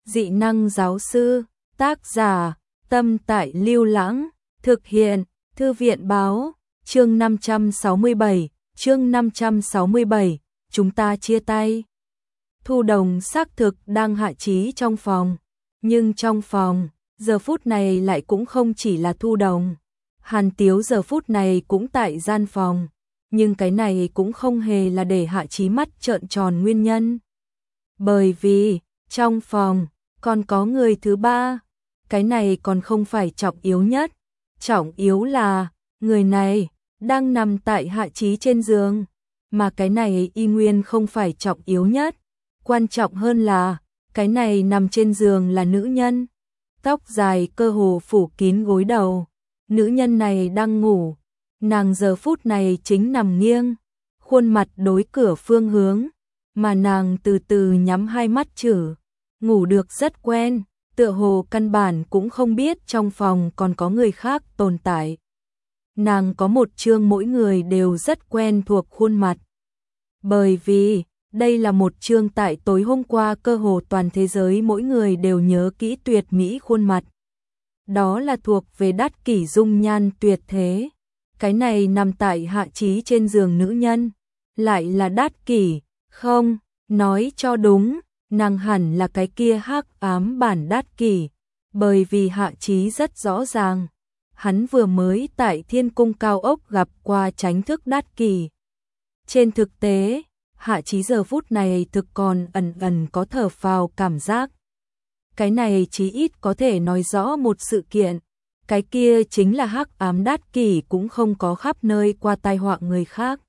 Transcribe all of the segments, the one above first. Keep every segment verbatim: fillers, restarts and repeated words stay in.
dị năng giáo sư, tác giả, Tâm Tại Lưu Lãng, thực hiện, Thư viện báo, chương năm trăm sáu mươi bảy, chương năm trăm sáu mươi bảy, chúng ta chia tay. Thu Đồng xác thực đang hạ trí trong phòng, nhưng trong phòng, giờ phút này lại cũng không chỉ là Thu Đồng. Hàn Tiếu giờ phút này cũng tại gian phòng, nhưng cái này cũng không hề là để hạ trí mắt trợn tròn nguyên nhân. Bởi vì, trong phòng, còn có người thứ ba, cái này còn không phải trọng yếu nhất. Trọng yếu là, người này, đang nằm tại hạ trí trên giường, mà cái này y nguyên không phải trọng yếu nhất. Quan trọng hơn là, cái này nằm trên giường là nữ nhân, tóc dài cơ hồ phủ kín gối đầu. Nữ nhân này đang ngủ, nàng giờ phút này chính nằm nghiêng, khuôn mặt đối cửa phương hướng, mà nàng từ từ nhắm hai mắt chử, ngủ được rất quen, tựa hồ căn bản cũng không biết trong phòng còn có người khác tồn tại. Nàng có một chương mỗi người đều rất quen thuộc khuôn mặt. Bởi vì, đây là một chương tại tối hôm qua cơ hồ toàn thế giới mỗi người đều nhớ kỹ tuyệt mỹ khuôn mặt. Đó là thuộc về Đát Kỷ dung nhan tuyệt thế. Cái này nằm tại hạ trí trên giường nữ nhân, lại là Đát Kỷ, không, nói cho đúng, nàng hẳn là cái kia hắc ám bản Đát Kỷ, bởi vì hạ trí rất rõ ràng, hắn vừa mới tại Thiên Cung cao ốc gặp qua Chánh Thức Đát Kỷ. Trên thực tế, hạ trí giờ phút này thực còn ẩn ẩn có thở phào cảm giác. Cái này chí ít có thể nói rõ một sự kiện, cái kia chính là hắc ám Đát Kỷ cũng không có khắp nơi qua tai họa người khác.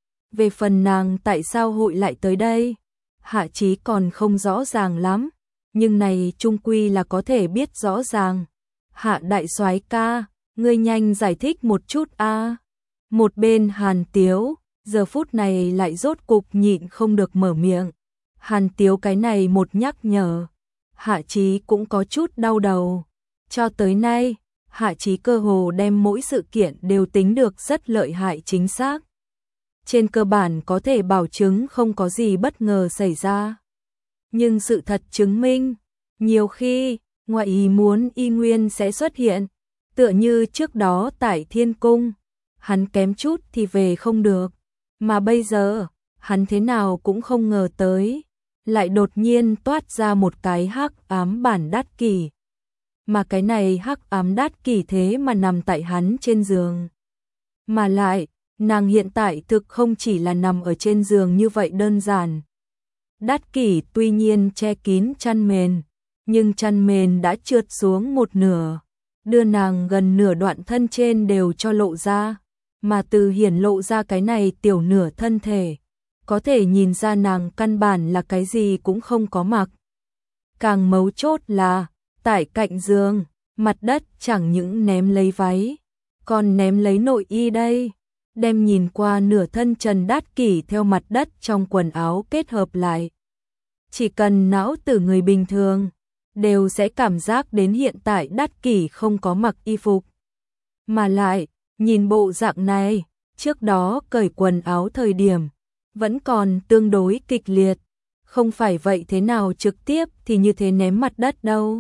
Về phần nàng tại sao hội lại tới đây, hạ trí còn không rõ ràng lắm, nhưng này chung quy là có thể biết rõ ràng. Hạ đại soái ca, ngươi nhanh giải thích một chút a. Một bên Hàn Tiếu, giờ phút này lại rốt cục nhịn không được mở miệng. Hàn Tiếu cái này một nhắc nhở, hạ trí cũng có chút đau đầu. Cho tới nay, hạ trí cơ hồ đem mỗi sự kiện đều tính được rất lợi hại chính xác. Trên cơ bản có thể bảo chứng không có gì bất ngờ xảy ra. Nhưng sự thật chứng minh, nhiều khi, ngoại ý muốn y nguyên sẽ xuất hiện. Tựa như trước đó tại Thiên Cung, hắn kém chút thì về không được. Mà bây giờ, hắn thế nào cũng không ngờ tới, lại đột nhiên toát ra một cái hắc ám bản Đát Kỷ. Mà cái này hắc ám Đát Kỷ thế mà nằm tại hắn trên giường. Mà lại, nàng hiện tại thực không chỉ là nằm ở trên giường như vậy đơn giản. Đát Kỷ tuy nhiên che kín chăn mền, nhưng chăn mền đã trượt xuống một nửa, đưa nàng gần nửa đoạn thân trên đều cho lộ ra. Mà từ hiển lộ ra cái này tiểu nửa thân thể, có thể nhìn ra nàng căn bản là cái gì cũng không có mặc. Càng mấu chốt là, tại cạnh giường, mặt đất chẳng những ném lấy váy, còn ném lấy nội y đây, đem nhìn qua nửa thân trần Đát Kỷ theo mặt đất trong quần áo kết hợp lại. Chỉ cần não tử người bình thường, đều sẽ cảm giác đến hiện tại Đát Kỷ không có mặc y phục. Mà lại, nhìn bộ dạng này, trước đó cởi quần áo thời điểm, vẫn còn tương đối kịch liệt, không phải vậy thế nào trực tiếp thì như thế ném mặt đất đâu.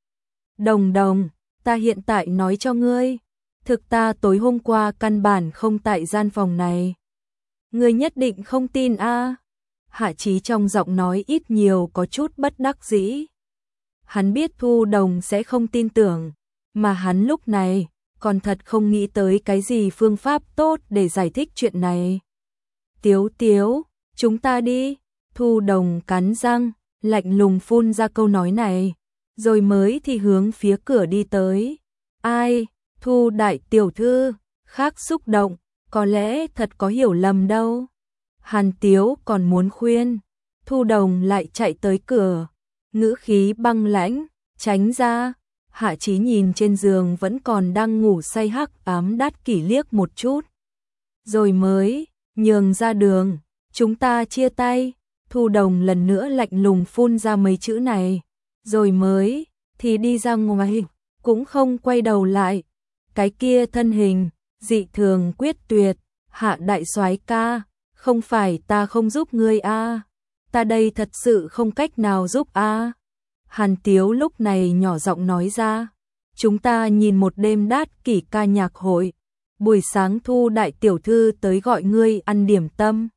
Đồng Đồng, ta hiện tại nói cho ngươi, thực ta tối hôm qua căn bản không tại gian phòng này. Ngươi nhất định không tin a? Hạ trí trong giọng nói ít nhiều có chút bất đắc dĩ. Hắn biết Thu Đồng sẽ không tin tưởng, mà hắn lúc này còn thật không nghĩ tới cái gì phương pháp tốt để giải thích chuyện này. Tiếu Tiếu, chúng ta đi. Thu Đồng cắn răng, lạnh lùng phun ra câu nói này, rồi mới thì hướng phía cửa đi tới. Ai, Thu đại tiểu thư, khác xúc động, có lẽ thật có hiểu lầm đâu. Hàn Tiếu còn muốn khuyên, Thu Đồng lại chạy tới cửa, ngữ khí băng lãnh, tránh ra. Hạ trí nhìn trên giường vẫn còn đang ngủ say hắc ám Đát Kỷ liếc một chút, rồi mới nhường ra đường. Chúng ta chia tay. Thu Đồng lần nữa lạnh lùng phun ra mấy chữ này, rồi mới thì đi ra ngoài, cũng không quay đầu lại. Cái kia thân hình dị thường quyết tuyệt. Hạ đại soái ca, không phải ta không giúp ngươi a, ta đây thật sự không cách nào giúp a. Hàn Tiếu lúc này nhỏ giọng nói ra, chúng ta nhìn một đêm đát kỷ ca nhạc hội, buổi sáng Thu đại tiểu thư tới gọi ngươi ăn điểm tâm.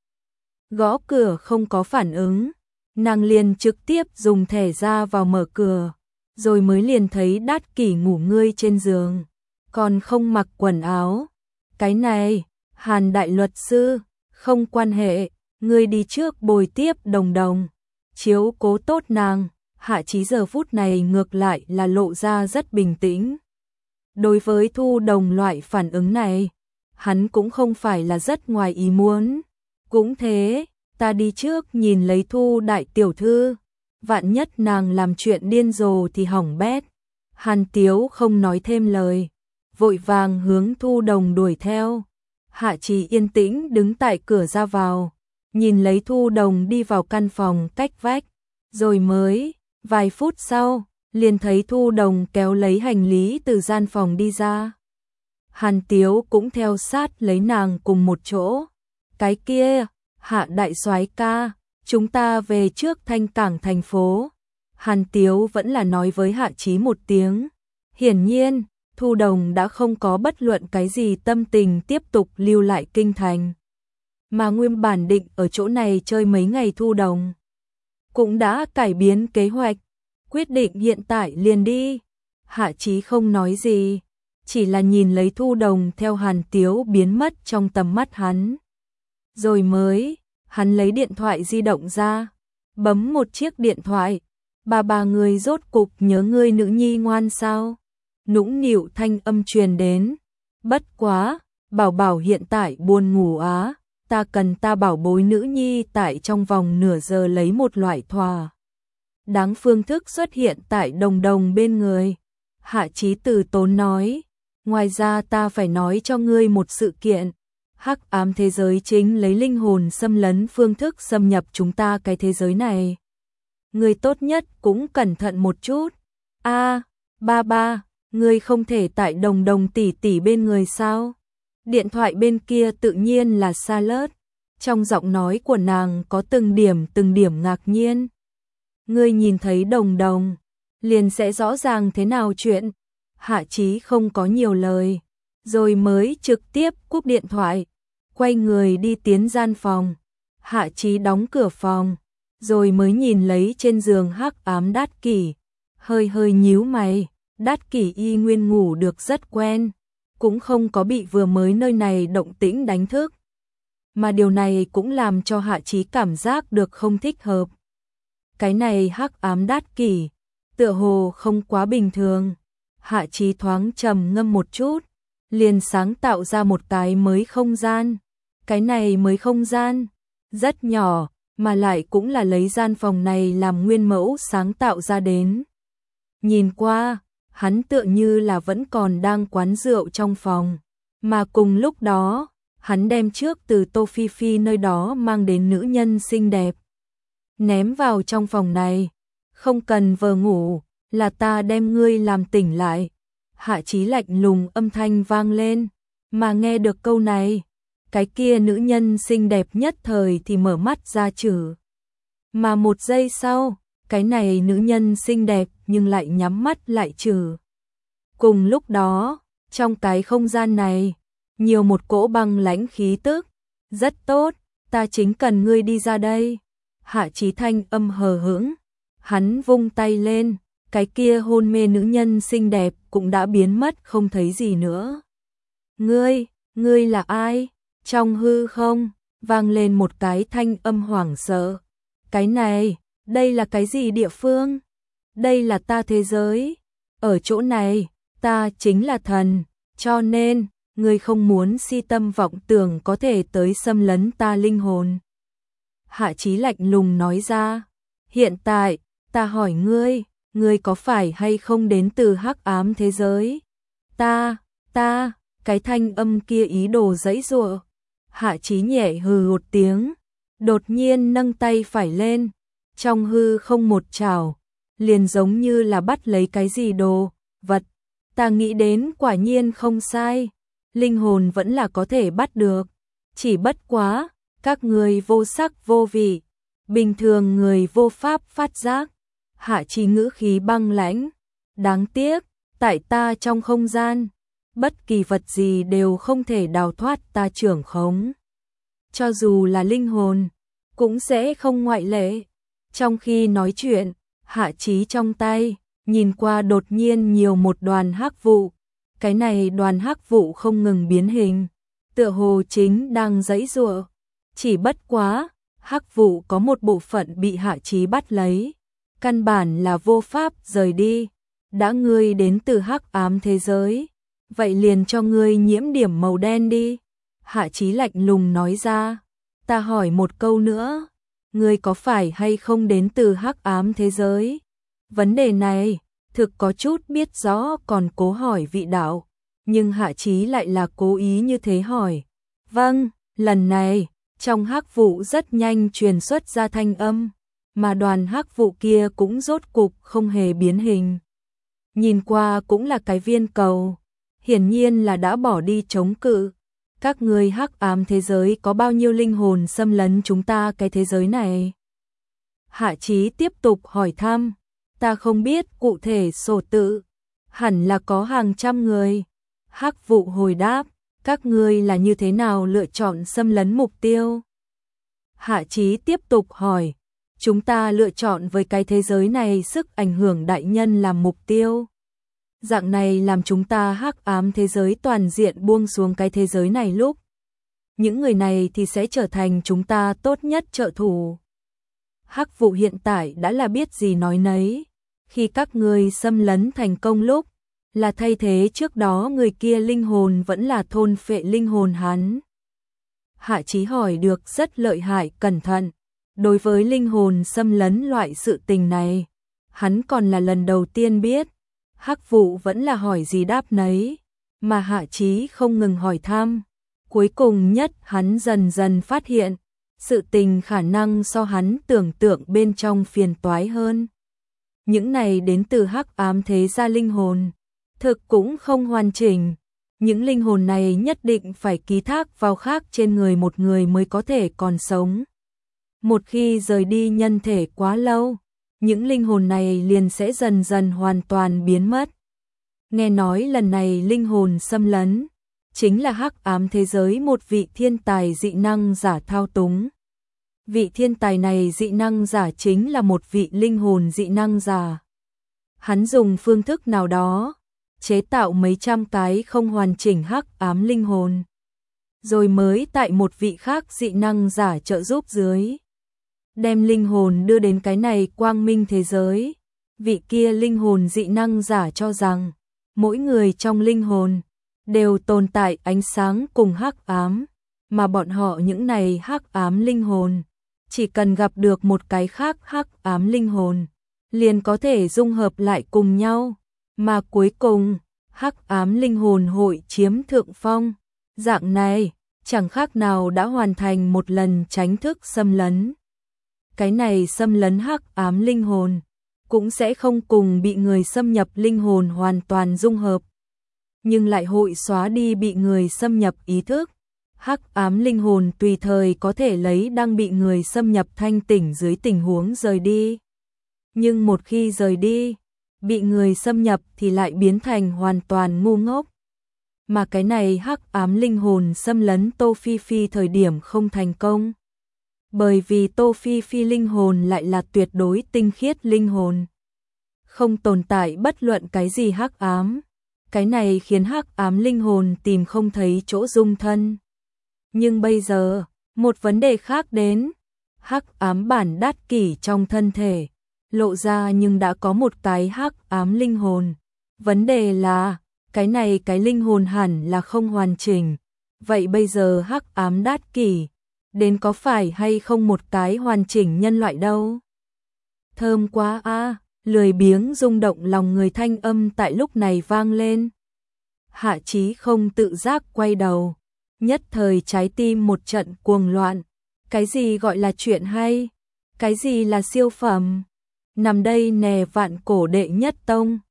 Gõ cửa không có phản ứng, nàng liền trực tiếp dùng thẻ ra vào mở cửa, rồi mới liền thấy đát kỷ ngủ ngươi trên giường, còn không mặc quần áo. Cái này, Hàn đại luật sư, không quan hệ, ngươi đi trước bồi tiếp Đồng Đồng, chiếu cố tốt nàng. Hạ Chí giờ phút này ngược lại là lộ ra rất bình tĩnh. Đối với Thu Đồng loại phản ứng này, hắn cũng không phải là rất ngoài ý muốn. Cũng thế, ta đi trước nhìn lấy Thu đại tiểu thư, vạn nhất nàng làm chuyện điên rồ thì hỏng bét. Hàn Tiếu không nói thêm lời, vội vàng hướng Thu Đồng đuổi theo. Hạ Chí yên tĩnh đứng tại cửa ra vào, nhìn lấy Thu Đồng đi vào căn phòng cách vách, rồi mới, vài phút sau, liền thấy Thu Đồng kéo lấy hành lý từ gian phòng đi ra. Hàn Tiếu cũng theo sát lấy nàng cùng một chỗ. Cái kia, Hạ đại soái ca, chúng ta về trước Thanh Cảng thành phố. Hàn Tiếu vẫn là nói với Hạ Chí một tiếng. Hiển nhiên, Thu Đồng đã không có bất luận cái gì tâm tình tiếp tục lưu lại kinh thành. Mà nguyên bản định ở chỗ này chơi mấy ngày Thu Đồng cũng đã cải biến kế hoạch, quyết định hiện tại liền đi. Hạ Chí không nói gì, chỉ là nhìn lấy Thu Đồng theo Hàn Tiếu biến mất trong tầm mắt hắn. Rồi mới, hắn lấy điện thoại di động ra, bấm một chiếc điện thoại. Bà bà người rốt cục nhớ ngươi nữ nhi ngoan sao? Nũng nịu thanh âm truyền đến. Bất quá, bảo bảo hiện tại buồn ngủ á, ta cần ta bảo bối nữ nhi tại trong vòng nửa giờ lấy một loại thỏa đáng phương thức xuất hiện tại Đồng Đồng bên người. Hạ Chí từ tốn nói, ngoài ra ta phải nói cho ngươi một sự kiện. Hắc ám thế giới chính lấy linh hồn xâm lấn phương thức xâm nhập chúng ta cái thế giới này. Ngươi tốt nhất cũng cẩn thận một chút. A, ba ba, ngươi không thể tại Đồng Đồng tỷ tỷ bên người sao? Điện thoại bên kia tự nhiên là Charlotte, trong giọng nói của nàng có từng điểm từng điểm ngạc nhiên. Ngươi nhìn thấy Đồng Đồng, liền sẽ rõ ràng thế nào chuyện. Hạ Chí không có nhiều lời, rồi mới trực tiếp cúp điện thoại, quay người đi tiến gian phòng. Hạ Chí đóng cửa phòng, rồi mới nhìn lấy trên giường hắc ám Đát Kỷ, hơi hơi nhíu mày. Đát Kỷ y nguyên ngủ được rất quen, cũng không có bị vừa mới nơi này động tĩnh đánh thức. Mà điều này cũng làm cho Hạ Chí cảm giác được không thích hợp. Cái này hắc ám Đát Kỷ, tựa hồ không quá bình thường. Hạ Chí thoáng trầm ngâm một chút, liền sáng tạo ra một cái mới không gian. Cái này mới không gian, rất nhỏ, mà lại cũng là lấy gian phòng này làm nguyên mẫu sáng tạo ra đến. Nhìn qua, hắn tựa như là vẫn còn đang quán rượu trong phòng, mà cùng lúc đó, hắn đem trước từ Tô Phi Phi nơi đó mang đến nữ nhân xinh đẹp ném vào trong phòng này. Không cần vờ ngủ, là ta đem ngươi làm tỉnh lại. Hạ Chí lạnh lùng âm thanh vang lên, mà nghe được câu này, cái kia nữ nhân xinh đẹp nhất thời thì mở mắt ra chử. Mà một giây sau, cái này nữ nhân xinh đẹp nhưng lại nhắm mắt lại chử. Cùng lúc đó, trong cái không gian này, nhiều một cỗ băng lãnh khí tức. Rất tốt, ta chính cần ngươi đi ra đây. Hạ Chí thanh âm hờ hững, hắn vung tay lên, cái kia hôn mê nữ nhân xinh đẹp cũng đã biến mất không thấy gì nữa. Ngươi, ngươi là ai? Trong hư không, vang lên một cái thanh âm hoảng sợ. Cái này, đây là cái gì địa phương? Đây là ta thế giới. Ở chỗ này, ta chính là thần, cho nên, ngươi không muốn si tâm vọng tưởng có thể tới xâm lấn ta linh hồn. Hạ Chí lạnh lùng nói ra, hiện tại, ta hỏi ngươi, ngươi có phải hay không đến từ hắc ám thế giới? Ta, ta, cái thanh âm kia ý đồ giãy giụa. Hạ Chí nhẹ hừ một tiếng, đột nhiên nâng tay phải lên, trong hư không một chảo, liền giống như là bắt lấy cái gì đồ vật. Ta nghĩ đến quả nhiên không sai, linh hồn vẫn là có thể bắt được, chỉ bất quá, các người vô sắc vô vị, bình thường người vô pháp phát giác. Hạ Chí ngữ khí băng lãnh, đáng tiếc, tại ta trong không gian, bất kỳ vật gì đều không thể đào thoát ta trưởng khống. Cho dù là linh hồn, cũng sẽ không ngoại lệ. Trong khi nói chuyện, Hạ Chí trong tay, nhìn qua đột nhiên nhiều một đoàn hắc vụ. Cái này đoàn hắc vụ không ngừng biến hình, tựa hồ chính đang giãy giụa. Chỉ bất quá, hắc vụ có một bộ phận bị Hạ Chí bắt lấy, căn bản là vô pháp rời đi. Đã ngươi đến từ hắc ám thế giới, vậy liền cho ngươi nhiễm điểm màu đen đi. Hạ Chí lạnh lùng nói ra, ta hỏi một câu nữa, ngươi có phải hay không đến từ hắc ám thế giới? Vấn đề này, thực có chút biết rõ còn cố hỏi vị đạo, nhưng Hạ Chí lại là cố ý như thế hỏi. Vâng, lần này, trong hắc vụ rất nhanh truyền xuất ra thanh âm, mà đoàn hắc vụ kia cũng rốt cục không hề biến hình. Nhìn qua cũng là cái viên cầu, hiển nhiên là đã bỏ đi chống cự. Các ngươi hắc ám thế giới có bao nhiêu linh hồn xâm lấn chúng ta cái thế giới này? Hạ Chí tiếp tục hỏi thăm, ta không biết cụ thể số tự, hẳn là có hàng trăm người. Hắc vụ hồi đáp, các ngươi là như thế nào lựa chọn xâm lấn mục tiêu? Hạ Chí tiếp tục hỏi, chúng ta lựa chọn với cái thế giới này sức ảnh hưởng đại nhân làm mục tiêu. Dạng này làm chúng ta hắc ám thế giới toàn diện buông xuống cái thế giới này lúc. Những người này thì sẽ trở thành chúng ta tốt nhất trợ thủ. Hắc vụ hiện tại đã là biết gì nói nấy. Khi các ngươi xâm lấn thành công lúc, là thay thế trước đó người kia linh hồn vẫn là thôn phệ linh hồn hắn. Hạ Chí hỏi được rất lợi hại cẩn thận. Đối với linh hồn xâm lấn loại sự tình này, hắn còn là lần đầu tiên biết. Hắc vụ vẫn là hỏi gì đáp nấy, mà Hạ Chí không ngừng hỏi thăm. Cuối cùng nhất hắn dần dần phát hiện, sự tình khả năng so hắn tưởng tượng bên trong phiền toái hơn. Những này đến từ hắc ám thế gia linh hồn, thực cũng không hoàn chỉnh. Những linh hồn này nhất định phải ký thác vào khác trên người một người mới có thể còn sống. Một khi rời đi nhân thể quá lâu, những linh hồn này liền sẽ dần dần hoàn toàn biến mất. Nghe nói lần này linh hồn xâm lấn, chính là hắc ám thế giới một vị thiên tài dị năng giả thao túng. Vị thiên tài này dị năng giả chính là một vị linh hồn dị năng giả. Hắn dùng phương thức nào đó, chế tạo mấy trăm cái không hoàn chỉnh hắc ám linh hồn. Rồi mới tại một vị khác dị năng giả trợ giúp dưới, đem linh hồn đưa đến cái này quang minh thế giới. Vị kia linh hồn dị năng giả cho rằng, mỗi người trong linh hồn đều tồn tại ánh sáng cùng hắc ám, mà bọn họ những này hắc ám linh hồn, chỉ cần gặp được một cái khác hắc ám linh hồn, liền có thể dung hợp lại cùng nhau, mà cuối cùng, hắc ám linh hồn hội chiếm thượng phong. Dạng này, chẳng khác nào đã hoàn thành một lần tránh thức xâm lấn. Cái này xâm lấn hắc ám linh hồn, cũng sẽ không cùng bị người xâm nhập linh hồn hoàn toàn dung hợp, nhưng lại hội xóa đi bị người xâm nhập ý thức. Hắc ám linh hồn tùy thời có thể lấy đang bị người xâm nhập thanh tỉnh dưới tình huống rời đi. Nhưng một khi rời đi, bị người xâm nhập thì lại biến thành hoàn toàn ngu ngốc. Mà cái này hắc ám linh hồn xâm lấn Tô Phi Phi thời điểm không thành công. Bởi vì Tô Phi Phi linh hồn lại là tuyệt đối tinh khiết linh hồn, không tồn tại bất luận cái gì hắc ám. Cái này khiến hắc ám linh hồn tìm không thấy chỗ dung thân. Nhưng bây giờ, một vấn đề khác đến, hắc ám bản đát kỷ trong thân thể lộ ra nhưng đã có một cái hắc ám linh hồn. Vấn đề là, cái này cái linh hồn hẳn là không hoàn chỉnh. Vậy bây giờ hắc ám đát kỷ đến có phải hay không một cái hoàn chỉnh nhân loại đâu? Thơm quá a, à, lười biếng rung động lòng người thanh âm tại lúc này vang lên. Hạ Chí không tự giác quay đầu, nhất thời trái tim một trận cuồng loạn. Cái gì gọi là chuyện hay? Cái gì là siêu phẩm? Nằm đây nè vạn cổ đệ nhất tông,